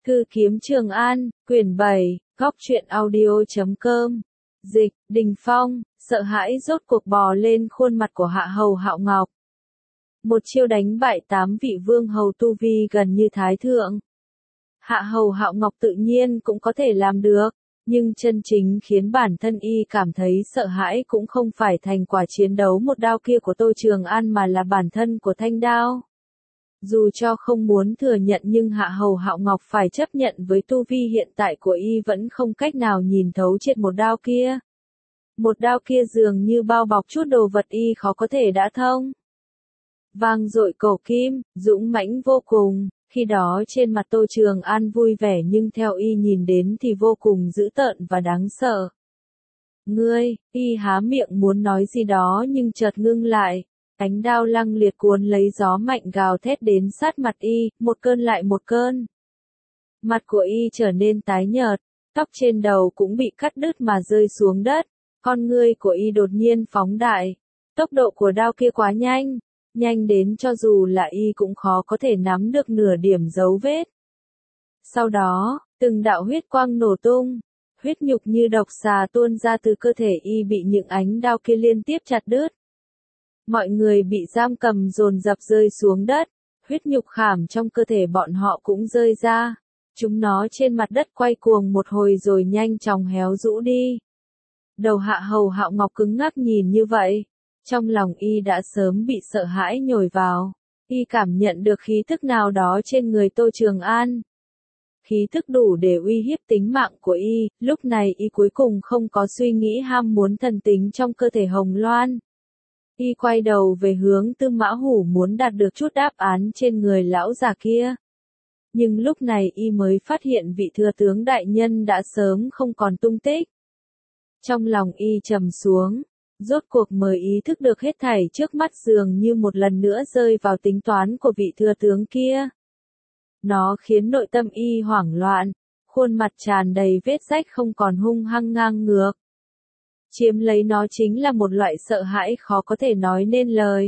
Thư kiếm Trường An, quyển 7, góc truyện audio.com. Dịch, Đình Phong, sợ hãi rốt cuộc bò lên khuôn mặt của Hạ Hầu Hạo Ngọc. Một chiêu đánh bại 8 vị vương hầu tu vi gần như thái thượng. Hạ Hầu Hạo Ngọc tự nhiên cũng có thể làm được, nhưng chân chính khiến bản thân y cảm thấy sợ hãi cũng không phải thành quả chiến đấu một đao kia của Tô Trường An mà là bản thân của thanh đao. Dù cho không muốn thừa nhận nhưng Hạ Hầu Hạo Ngọc phải chấp nhận với tu vi hiện tại của y vẫn không cách nào nhìn thấu triệt một đao kia. Một đao kia dường như bao bọc chút đồ vật y khó có thể đã thông. Vang dội cổ kim, dũng mãnh vô cùng, khi đó trên mặt Tô Trường An vui vẻ nhưng theo y nhìn đến thì vô cùng dữ tợn và đáng sợ. Ngươi, y há miệng muốn nói gì đó nhưng chợt ngưng lại. Ánh đao lăng liệt cuốn lấy gió mạnh gào thét đến sát mặt y, một cơn lại một cơn. Mặt của y trở nên tái nhợt, tóc trên đầu cũng bị cắt đứt mà rơi xuống đất, con ngươi của y đột nhiên phóng đại. Tốc độ của đao kia quá nhanh, nhanh đến cho dù là y cũng khó có thể nắm được nửa điểm dấu vết. Sau đó, từng đạo huyết quang nổ tung, huyết nhục như độc xà tuôn ra từ cơ thể y bị những ánh đao kia liên tiếp chặt đứt. Mọi người bị giam cầm dồn dập rơi xuống đất, huyết nhục khảm trong cơ thể bọn họ cũng rơi ra. Chúng nó trên mặt đất quay cuồng một hồi rồi nhanh chóng héo rũ đi. Đầu Hạ Hầu Hạo Ngọc cứng ngắc nhìn như vậy, trong lòng y đã sớm bị sợ hãi nhồi vào. Y cảm nhận được khí tức nào đó trên người Tô Trường An. Khí tức đủ để uy hiếp tính mạng của y, lúc này y cuối cùng không có suy nghĩ ham muốn thần tính trong cơ thể Hồng Loan. Y quay đầu về hướng Tư Mã Hủ muốn đạt được chút đáp án trên người lão già kia. Nhưng lúc này y mới phát hiện vị thừa tướng đại nhân đã sớm không còn tung tích. Trong lòng y trầm xuống, rốt cuộc mới ý thức được hết thảy trước mắt dường như một lần nữa rơi vào tính toán của vị thừa tướng kia. Nó khiến nội tâm y hoảng loạn, khuôn mặt tràn đầy vết rách không còn hung hăng ngang ngược. Chiếm lấy nó chính là một loại sợ hãi khó có thể nói nên lời.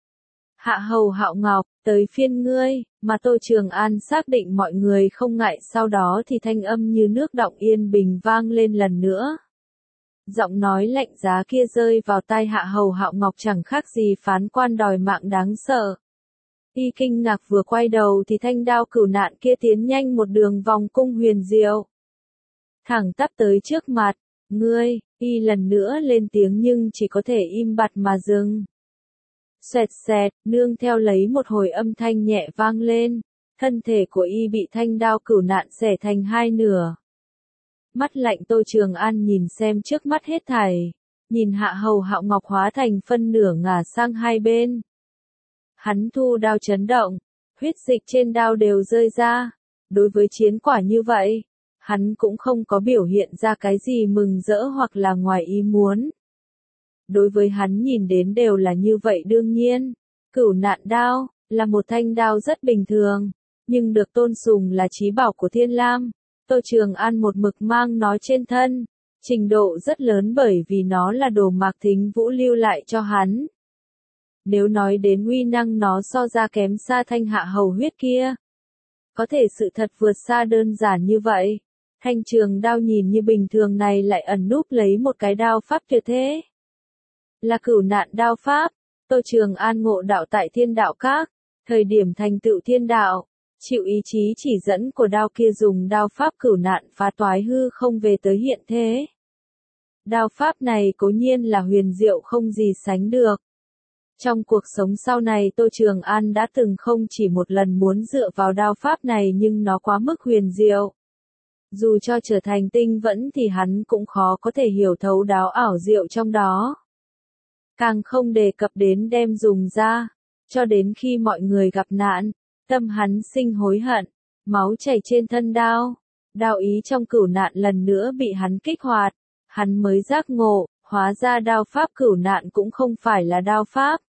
Hạ Hầu Hạo Ngọc, tới phiên ngươi, mà Tô Trường An xác định mọi người không ngại, sau đó thì thanh âm như nước đọng yên bình vang lên lần nữa. Giọng nói lạnh giá kia rơi vào tai Hạ Hầu Hạo Ngọc chẳng khác gì phán quan đòi mạng đáng sợ. Y kinh ngạc vừa quay đầu thì thanh đao cửu nạn kia tiến nhanh một đường vòng cung huyền diệu. Thẳng tắp tới trước mặt, ngươi, y lần nữa lên tiếng nhưng chỉ có thể im bặt mà dừng. Xoẹt xẹt, nương theo lấy một hồi âm thanh nhẹ vang lên, thân thể của y bị thanh đao cửu nạn xẻ thành hai nửa. Mắt lạnh Tô Trường An nhìn xem trước mắt hết thảy, nhìn Hạ Hầu Hạo Ngọc hóa thành phân nửa ngả sang hai bên. Hắn thu đao chấn động, huyết dịch trên đao đều rơi ra. Đối với chiến quả như vậy, hắn cũng không có biểu hiện ra cái gì mừng rỡ hoặc là ngoài ý muốn. Đối với hắn nhìn đến đều là như vậy đương nhiên. Cửu nạn đao, là một thanh đao rất bình thường, nhưng được tôn sùng là chí bảo của Thiên Lam. Tô Trường An một mực mang nó trên thân, trình độ rất lớn bởi vì nó là đồ Mạc Thính Vũ lưu lại cho hắn. Nếu nói đến uy năng nó so ra kém xa thanh hạ hầu huyết kia. Có thể sự thật vượt xa đơn giản như vậy. Thanh trường đao nhìn như bình thường này lại ẩn núp lấy một cái đao pháp tuyệt thế. Là cửu nạn đao pháp. Tô Trường An ngộ đạo tại Thiên Đạo Các, thời điểm thành tựu thiên đạo, chịu ý chí chỉ dẫn của đao kia dùng đao pháp cửu nạn phá toái hư không về tới hiện thế. Đao pháp này cố nhiên là huyền diệu không gì sánh được. Trong cuộc sống sau này Tô Trường An đã từng không chỉ một lần muốn dựa vào đao pháp này nhưng nó quá mức huyền diệu. Dù cho trở thành tinh vẫn thì hắn cũng khó có thể hiểu thấu đáo ảo diệu trong đó. Càng không đề cập đến đem dùng ra, cho đến khi mọi người gặp nạn, tâm hắn sinh hối hận, máu chảy trên thân đao, đao ý trong cửu nạn lần nữa bị hắn kích hoạt, hắn mới giác ngộ, hóa ra đao pháp cửu nạn cũng không phải là đao pháp.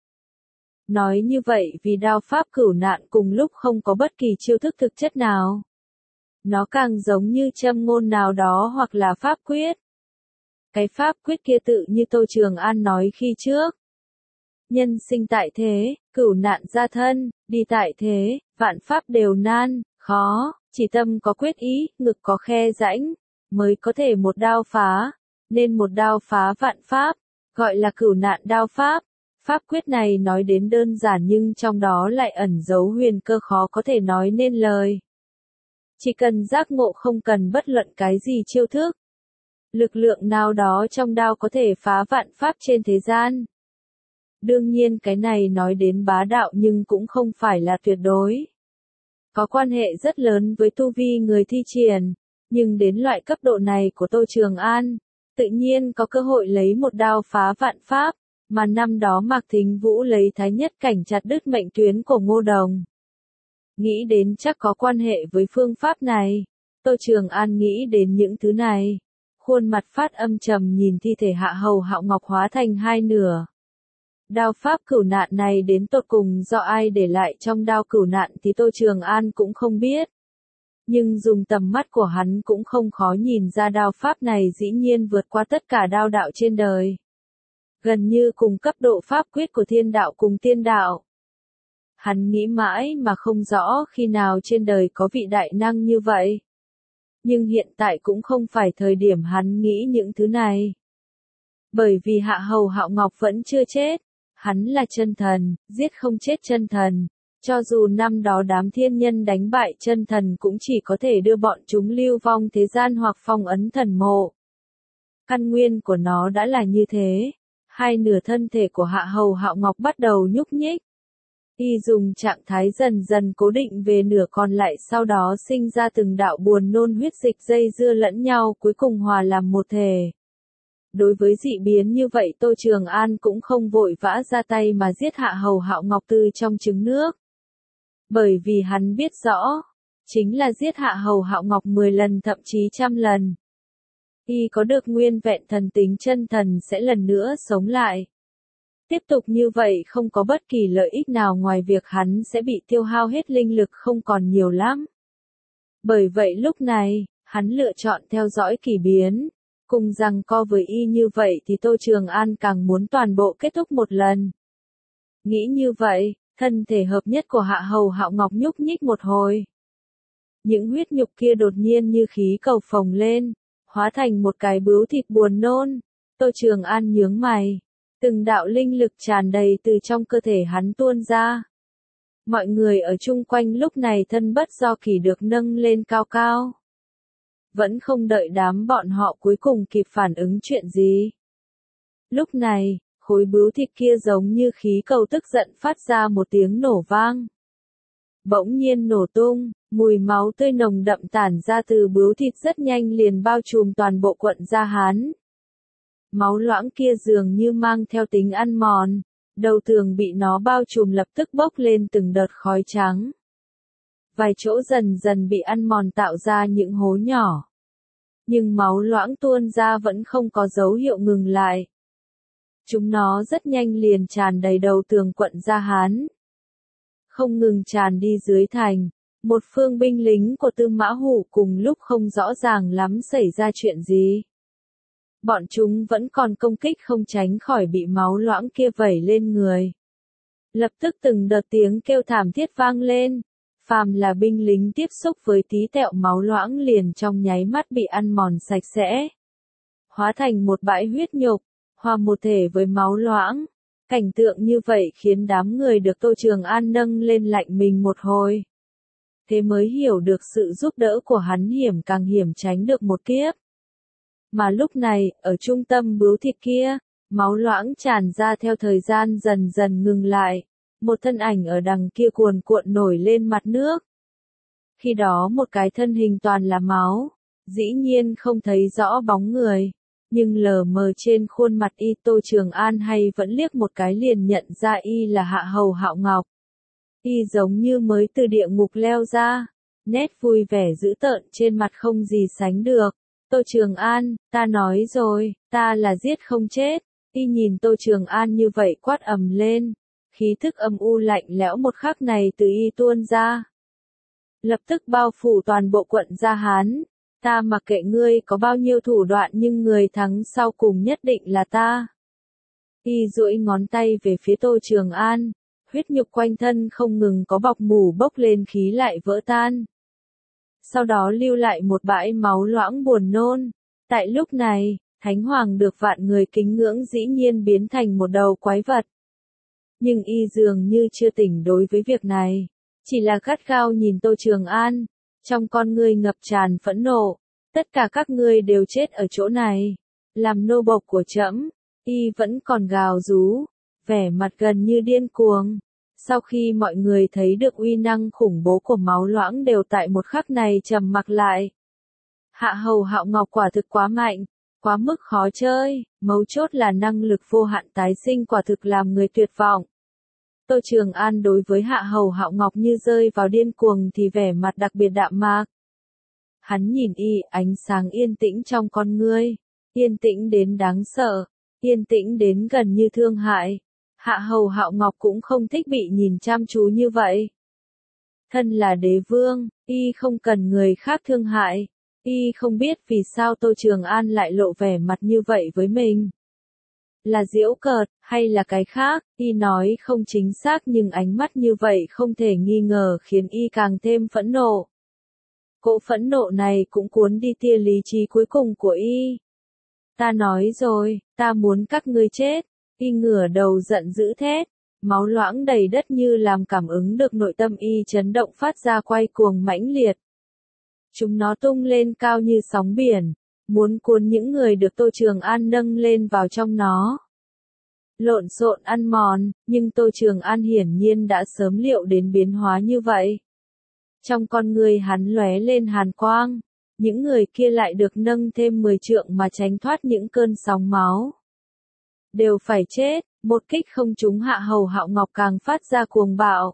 Nói như vậy vì đao pháp cửu nạn cùng lúc không có bất kỳ chiêu thức thực chất nào. Nó càng giống như châm ngôn nào đó hoặc là pháp quyết. Cái pháp quyết kia tự như Tô Trường An nói khi trước. Nhân sinh tại thế, cửu nạn ra thân, đi tại thế, vạn pháp đều nan, khó. Chỉ tâm có quyết ý, ngực có khe rãnh, mới có thể một đao phá, nên một đao phá vạn pháp, gọi là cửu nạn đao pháp. Pháp quyết này nói đến đơn giản nhưng trong đó lại ẩn giấu huyền cơ khó có thể nói nên lời. Chỉ cần giác ngộ không cần bất luận cái gì chiêu thức. Lực lượng nào đó trong đao có thể phá vạn pháp trên thế gian. Đương nhiên cái này nói đến bá đạo nhưng cũng không phải là tuyệt đối. Có quan hệ rất lớn với tu vi người thi triển, nhưng đến loại cấp độ này của Tô Trường An, tự nhiên có cơ hội lấy một đao phá vạn pháp, mà năm đó Mạc Thính Vũ lấy thái nhất cảnh chặt đứt mệnh tuyến của Ngô Đồng. Nghĩ đến chắc có quan hệ với phương pháp này, Tô Trường An nghĩ đến những thứ này. Khuôn mặt phát âm trầm nhìn thi thể Hạ Hầu Hạo Ngọc hóa thành hai nửa. Đao pháp cửu nạn này đến tột cùng do ai để lại trong đao cửu nạn thì Tô Trường An cũng không biết. Nhưng dùng tầm mắt của hắn cũng không khó nhìn ra đao pháp này dĩ nhiên vượt qua tất cả đao đạo trên đời. Gần như cùng cấp độ pháp quyết của thiên đạo cùng tiên đạo. Hắn nghĩ mãi mà không rõ khi nào trên đời có vị đại năng như vậy. Nhưng hiện tại cũng không phải thời điểm hắn nghĩ những thứ này. Bởi vì Hạ Hầu Hạo Ngọc vẫn chưa chết. Hắn là chân thần, giết không chết chân thần. Cho dù năm đó đám thiên nhân đánh bại chân thần cũng chỉ có thể đưa bọn chúng lưu vong thế gian hoặc phong ấn thần mộ. Căn nguyên của nó đã là như thế. Hai nửa thân thể của Hạ Hầu Hạo Ngọc bắt đầu nhúc nhích. Y dùng trạng thái dần dần cố định về nửa còn lại sau đó sinh ra từng đạo buồn nôn huyết dịch dây dưa lẫn nhau cuối cùng hòa làm một thể. Đối với dị biến như vậy Tô Trường An cũng không vội vã ra tay mà giết Hạ Hầu Hạo Ngọc từ trong trứng nước. Bởi vì hắn biết rõ, chính là giết Hạ Hầu Hạo Ngọc 10 lần thậm chí 100 lần. Y có được nguyên vẹn thần tính chân thần sẽ lần nữa sống lại. Tiếp tục như vậy không có bất kỳ lợi ích nào ngoài việc hắn sẽ bị tiêu hao hết linh lực không còn nhiều lắm. Bởi vậy lúc này, hắn lựa chọn theo dõi kỳ biến. Cùng rằng co với y như vậy thì Tô Trường An càng muốn toàn bộ kết thúc một lần. Nghĩ như vậy, thân thể hợp nhất của Hạ Hầu Hạo Ngọc nhúc nhích một hồi. Những huyết nhục kia đột nhiên như khí cầu phồng lên, hóa thành một cái bướu thịt buồn nôn. Tô Trường An nhướng mày. Từng đạo linh lực tràn đầy từ trong cơ thể hắn tuôn ra. Mọi người ở chung quanh lúc này thân bất do kỷ được nâng lên cao cao. Vẫn không đợi đám bọn họ cuối cùng kịp phản ứng chuyện gì. Lúc này, khối bướu thịt kia giống như khí cầu tức giận phát ra một tiếng nổ vang. Bỗng nhiên nổ tung, mùi máu tươi nồng đậm tản ra từ bướu thịt rất nhanh liền bao trùm toàn bộ quận Gia Hán. Máu loãng kia dường như mang theo tính ăn mòn, đầu tường bị nó bao trùm lập tức bốc lên từng đợt khói trắng. Vài chỗ dần dần bị ăn mòn tạo ra những hố nhỏ. Nhưng máu loãng tuôn ra vẫn không có dấu hiệu ngừng lại. Chúng nó rất nhanh liền tràn đầy đầu tường quận Gia Hán. Không ngừng tràn đi dưới thành, một phương binh lính của Tư Mã Hủ cùng lúc không rõ ràng lắm xảy ra chuyện gì. Bọn chúng vẫn còn công kích không tránh khỏi bị máu loãng kia vẩy lên người. Lập tức từng đợt tiếng kêu thảm thiết vang lên. Phàm là binh lính tiếp xúc với tí tẹo máu loãng liền trong nháy mắt bị ăn mòn sạch sẽ. Hóa thành một bãi huyết nhục, hòa một thể với máu loãng. Cảnh tượng như vậy khiến đám người được Tô Trường An nâng lên lạnh mình một hồi. Thế mới hiểu được sự giúp đỡ của hắn hiểm càng hiểm tránh được một kiếp. Mà lúc này, ở trung tâm bướu thịt kia, máu loãng tràn ra theo thời gian dần dần ngừng lại. Một thân ảnh ở đằng kia cuồn cuộn nổi lên mặt nước. Khi đó một cái thân hình toàn là máu, dĩ nhiên không thấy rõ bóng người, nhưng lờ mờ trên khuôn mặt y Tô Trường An hay vẫn liếc một cái liền nhận ra y là Hạ Hầu Hạo Ngọc. Y giống như mới từ địa ngục leo ra, nét vui vẻ dữ tợn trên mặt không gì sánh được. Tô Trường An, ta nói rồi, ta là giết không chết. Y nhìn Tô Trường An như vậy quát ầm lên. Khí thức âm u lạnh lẽo một khắc này từ y tuôn ra. Lập tức bao phủ toàn bộ quận Gia Hán. Ta mặc kệ ngươi có bao nhiêu thủ đoạn nhưng người thắng sau cùng nhất định là ta. Y duỗi ngón tay về phía Tô Trường An. Huyết nhục quanh thân không ngừng có bọc mủ bốc lên khí lại vỡ tan. sau đó lưu lại một bãi máu loãng buồn nôn. Tại lúc này, Thánh Hoàng được vạn người kính ngưỡng dĩ nhiên biến thành một đầu quái vật. Nhưng y dường như chưa tỉnh đối với việc này, chỉ là gắt gao nhìn Tô Trường An, trong con ngươi ngập tràn phẫn nộ, tất cả các ngươi đều chết ở chỗ này, làm nô bộc của trẫm. Y vẫn còn gào rú, vẻ mặt gần như điên cuồng. Sau khi mọi người thấy được uy năng khủng bố của máu loãng đều tại một khắc này trầm mặc lại. Hạ Hầu Hạo Ngọc quả thực quá mạnh, quá mức khó chơi, mấu chốt là năng lực vô hạn tái sinh quả thực làm người tuyệt vọng. Tô Trường An đối với Hạ Hầu Hạo Ngọc như rơi vào điên cuồng thì vẻ mặt đặc biệt đạm mạc. Hắn nhìn y, ánh sáng yên tĩnh trong con ngươi, yên tĩnh đến đáng sợ, yên tĩnh đến gần như thương hại. Hạ Hầu Hạo Ngọc cũng không thích bị nhìn chăm chú như vậy. Thân là đế vương, y không cần người khác thương hại. Y không biết vì sao Tô Trường An lại lộ vẻ mặt như vậy với mình. Là giễu cợt, hay là cái khác, y nói không chính xác nhưng ánh mắt như vậy không thể nghi ngờ khiến y càng thêm phẫn nộ. Cỗ phẫn nộ này cũng cuốn đi tia lý trí cuối cùng của y. Ta nói rồi, ta muốn các ngươi chết. Y ngửa đầu giận dữ thét, máu loãng đầy đất như làm cảm ứng được nội tâm y chấn động phát ra quay cuồng mãnh liệt. Chúng nó tung lên cao như sóng biển, muốn cuốn những người được Tô Trường An nâng lên vào trong nó. Lộn xộn ăn mòn, nhưng Tô Trường An hiển nhiên đã sớm liệu đến biến hóa như vậy. Trong con người hắn lóe lên hàn quang, những người kia lại được nâng thêm 10 trượng mà tránh thoát những cơn sóng máu. Đều phải chết, một kích không trúng Hạ Hầu Hạo Ngọc càng phát ra cuồng bạo.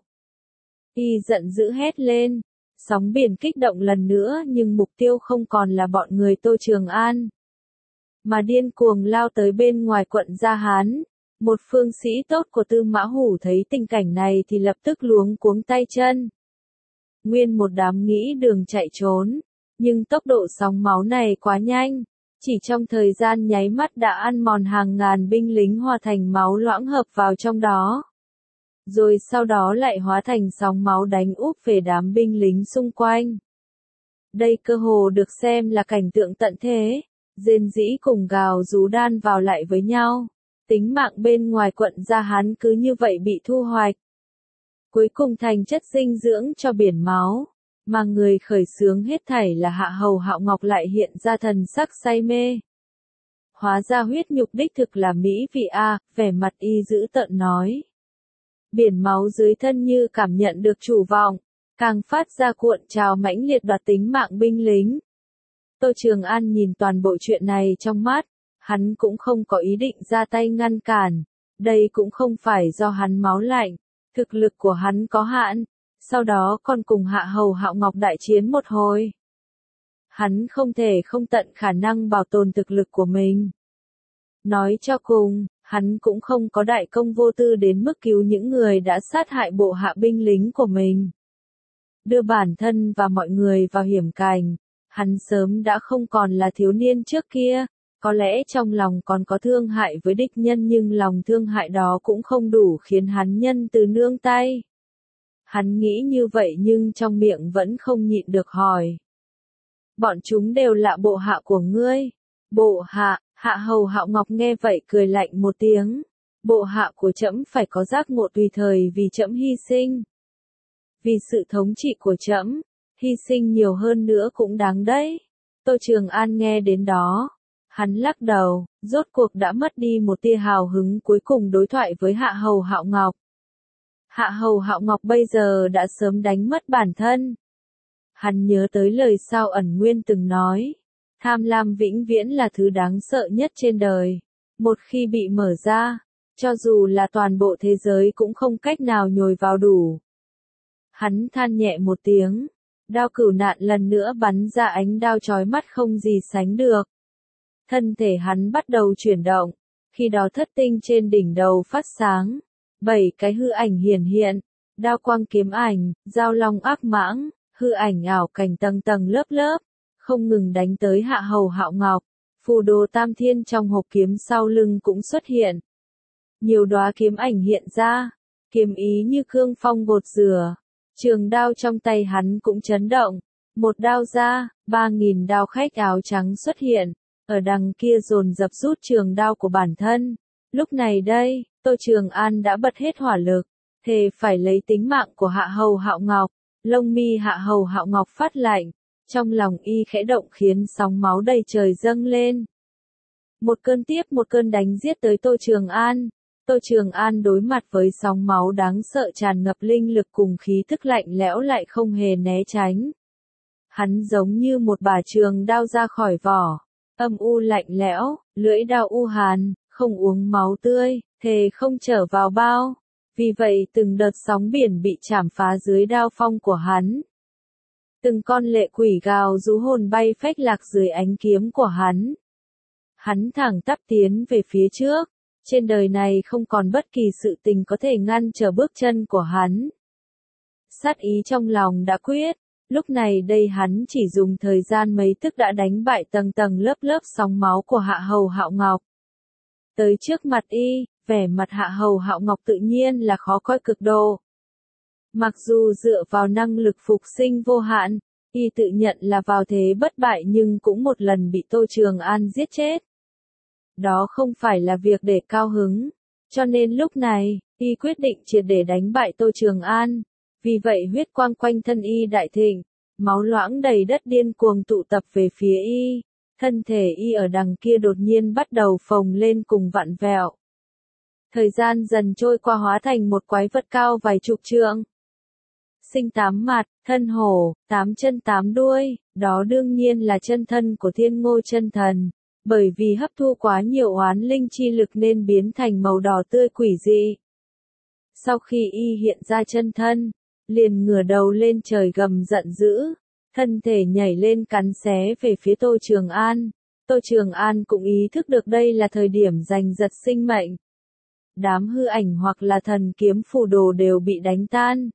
Y giận dữ hét lên, sóng biển kích động lần nữa nhưng mục tiêu không còn là bọn người Tô Trường An, mà điên cuồng lao tới bên ngoài quận Gia Hán. Một phương sĩ tốt của Tư Mã Hủ thấy tình cảnh này thì lập tức luống cuống tay chân. Nguyên một đám nghĩ đường chạy trốn, nhưng tốc độ sóng máu này quá nhanh. Chỉ trong thời gian nháy mắt đã ăn mòn hàng ngàn binh lính hòa thành máu loãng hợp vào trong đó. Rồi sau đó lại hóa thành sóng máu đánh úp về đám binh lính xung quanh. Đây cơ hồ được xem là cảnh tượng tận thế, rên rỉ cùng gào rú đan vào lại với nhau. Tính mạng bên ngoài quận Gia Hán cứ như vậy bị thu hoạch. Cuối cùng thành chất dinh dưỡng cho biển máu. Mà người khởi xướng hết thảy là Hạ Hầu Hạo Ngọc lại hiện ra thần sắc say mê. Hóa ra huyết nhục đích thực là mỹ vị a, vẻ mặt y dữ tợn nói. Biển máu dưới thân như cảm nhận được chủ vọng, càng phát ra cuộn trào mãnh liệt đoạt tính mạng binh lính. Tô Trường An nhìn toàn bộ chuyện này trong mắt, hắn cũng không có ý định ra tay ngăn cản, đây cũng không phải do hắn máu lạnh, thực lực của hắn có hạn. Sau đó còn cùng Hạ Hầu Hạo Ngọc đại chiến một hồi. Hắn không thể không tận khả năng bảo tồn thực lực của mình. Nói cho cùng, hắn cũng không có đại công vô tư đến mức cứu những người đã sát hại bộ hạ binh lính của mình. Đưa bản thân và mọi người vào hiểm cảnh, hắn sớm đã không còn là thiếu niên trước kia, có lẽ trong lòng còn có thương hại với địch nhân nhưng lòng thương hại đó cũng không đủ khiến hắn nhân từ nương tay. Hắn nghĩ như vậy nhưng trong miệng vẫn không nhịn được hỏi. Bọn chúng đều là bộ hạ của ngươi. Bộ hạ, Hạ Hầu Hạo Ngọc nghe vậy cười lạnh một tiếng. Bộ hạ của trẫm phải có giác ngộ tùy thời vì trẫm hy sinh. Vì sự thống trị của trẫm, hy sinh nhiều hơn nữa cũng đáng đấy. Tô Trường An nghe đến đó. Hắn lắc đầu, rốt cuộc đã mất đi một tia hào hứng cuối cùng đối thoại với Hạ Hầu Hạo Ngọc. Hạ Hầu Hạo Ngọc bây giờ đã sớm đánh mất bản thân. Hắn nhớ tới lời Sao Ẩn Nguyên từng nói, tham lam vĩnh viễn là thứ đáng sợ nhất trên đời. Một khi bị mở ra, cho dù là toàn bộ thế giới cũng không cách nào nhồi vào đủ. Hắn than nhẹ một tiếng, đao cửu nạn lần nữa bắn ra ánh đao chói mắt không gì sánh được. Thân thể hắn bắt đầu chuyển động, khi đó thất tinh trên đỉnh đầu phát sáng. 7 cái hư ảnh hiển hiện, đao quang kiếm ảnh, giao long ác mãng, hư ảnh ảo cảnh tầng tầng lớp lớp, không ngừng đánh tới Hạ Hầu Hạo Ngọc. Phù đồ tam thiên trong hộp kiếm sau lưng cũng xuất hiện. Nhiều đóa kiếm ảnh hiện ra, kiếm ý như cương phong gột rửa, trường đao trong tay hắn cũng chấn động, Một đao ra, 3.000 đao khách áo trắng xuất hiện, ở đằng kia dồn dập rút trường đao của bản thân. Lúc này đây, Tô Trường An đã bật hết hỏa lực, thề phải lấy tính mạng của Hạ Hầu Hạo Ngọc. Lông mi Hạ Hầu Hạo Ngọc phát lạnh, trong lòng y khẽ động khiến sóng máu đầy trời dâng lên. Một cơn tiếp một cơn đánh giết tới Tô Trường An. Tô Trường An đối mặt với sóng máu đáng sợ tràn ngập linh lực cùng khí tức lạnh lẽo lại không hề né tránh. Hắn giống như một bả trường đao ra khỏi vỏ, âm u lạnh lẽo, lưỡi đao u hàn, không uống máu tươi, thề không trở vào bao. Vì vậy từng đợt sóng biển bị chảm phá dưới đao phong của hắn. Từng con lệ quỷ gào rú hồn bay phách lạc dưới ánh kiếm của hắn. Hắn thẳng tắp tiến về phía trước. Trên đời này không còn bất kỳ sự tình có thể ngăn trở bước chân của hắn. Sát ý trong lòng đã quyết. Lúc này đây hắn chỉ dùng thời gian mấy tức đã đánh bại tầng tầng lớp lớp sóng máu của Hạ Hầu Hạo Ngọc. Tới trước mặt y, vẻ mặt Hạ Hầu Hạo Ngọc tự nhiên là khó coi cực độ. Mặc dù dựa vào năng lực phục sinh vô hạn, y tự nhận là vào thế bất bại nhưng cũng một lần bị Tô Trường An giết chết. Đó không phải là việc để cao hứng, cho nên lúc này, y quyết định triệt để đánh bại Tô Trường An. Vì vậy huyết quang quanh thân y đại thịnh, máu loãng đầy đất điên cuồng tụ tập về phía y. Thân thể y ở đằng kia đột nhiên bắt đầu phồng lên cùng vặn vẹo. Thời gian dần trôi qua hóa thành một quái vật cao vài chục trượng. Sinh 8 mặt, thân hổ, 8 chân 8 đuôi, đó đương nhiên là chân thân của Thiên Ngô Chân Thần. Bởi vì hấp thu quá nhiều oán linh chi lực nên biến thành màu đỏ tươi quỷ dị. Sau khi y hiện ra chân thân, liền ngửa đầu lên trời gầm giận dữ, thân thể nhảy lên cắn xé về phía Tô Trường An. Tô Trường An cũng ý thức được đây là thời điểm giành giật sinh mệnh. Đám hư ảnh hoặc là thần kiếm phù đồ đều bị đánh tan.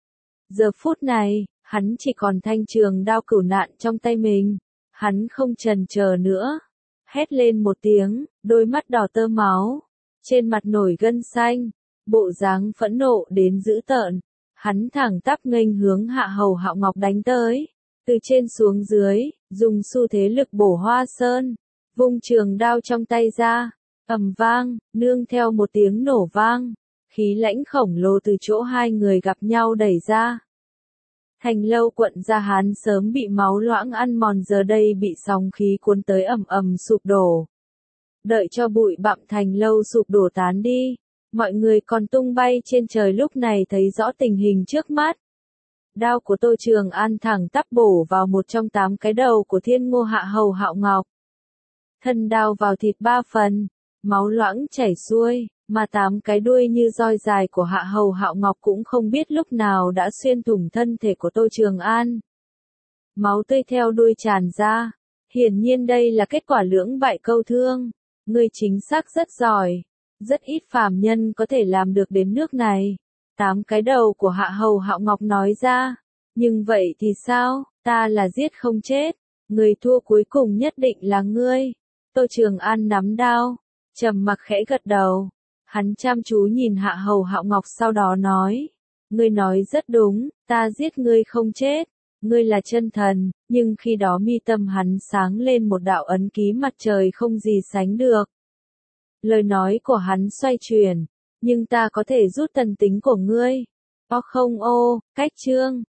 Giờ phút này, hắn chỉ còn thanh trường đao cửu nạn trong tay mình. Hắn không chần chờ nữa. Hét lên một tiếng, đôi mắt đỏ tơ máu. Trên mặt nổi gân xanh. Bộ dáng phẫn nộ đến dữ tợn. Hắn thẳng tắp nghênh hướng Hạ Hầu Hạo Ngọc đánh tới. Từ trên xuống dưới, dùng xu thế lực bổ hoa sơn. Vung trường đao trong tay ra. Ầm vang, nương theo một tiếng nổ vang. Khí lãnh khổng lồ từ chỗ hai người gặp nhau đẩy ra. Thành Lâu Quận Gia Hán sớm bị máu loãng ăn mòn giờ đây bị sóng khí cuốn tới ầm ầm sụp đổ. Đợi cho bụi bặm Thành Lâu sụp đổ tán đi, mọi người còn tung bay trên trời lúc này thấy rõ tình hình trước mắt. Đao của Tô Trường An thẳng tắp bổ vào một trong 8 cái đầu của Thiên Ngô Hạ Hầu Hạo Ngọc. Thân đao vào thịt 3 phần, máu loãng chảy xuôi. Mà 8 cái đuôi như roi dài của Hạ Hầu Hạo Ngọc cũng không biết lúc nào đã xuyên thủng thân thể của Tô Trường An. Máu tươi theo đuôi tràn ra. Hiển nhiên đây là kết quả lưỡng bại câu thương. Ngươi chính xác rất giỏi. Rất ít phàm nhân có thể làm được đến nước này. 8 cái đầu của Hạ Hầu Hạo Ngọc nói ra. Nhưng vậy thì sao, ta là giết không chết. Người thua cuối cùng nhất định là ngươi. Tô Trường An nắm đao. Trầm mặc khẽ gật đầu. Hắn chăm chú nhìn Hạ Hầu Hạo Ngọc sau đó nói. Ngươi nói rất đúng, ta giết ngươi không chết. Ngươi là chân thần, nhưng khi đó mi tâm hắn sáng lên một đạo ấn ký mặt trời không gì sánh được. Lời nói của hắn xoay chuyển. Nhưng ta có thể rút thần tính của ngươi. Cách chương.